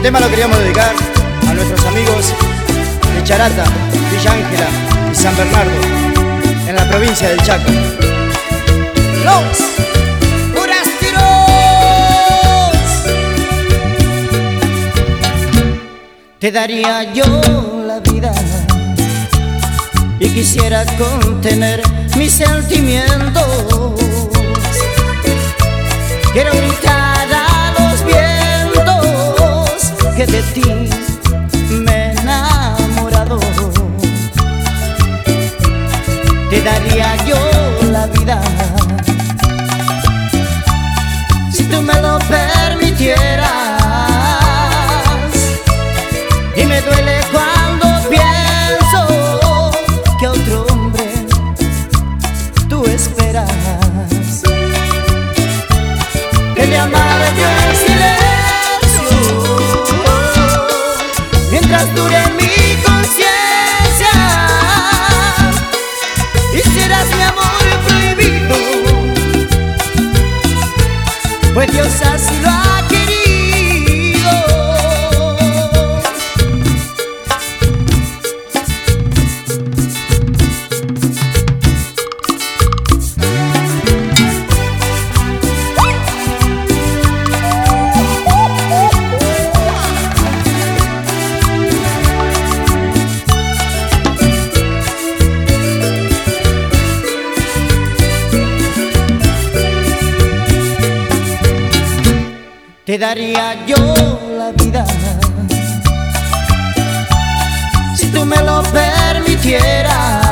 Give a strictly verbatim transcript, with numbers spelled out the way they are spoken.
tema lo queríamos dedicar a nuestros amigos de Charata, Villa Ángela y San Bernardo, en la provincia del Chaco. ¡Los forasteros! Te daría yo la vida y quisiera contener mis sentimientos. Quiero gritar a los vientos que de ti me he enamorado. Te daría yo la vida si tú me lo permitieras. Y me duele cuando pienso que a otro hombre tú esperas. Que le amargue el silencio mientras dure mi conciencia, y serás mi amor prohibido, pues Dios así lo ha querido. Te daría yo la vida si tú me lo permitieras.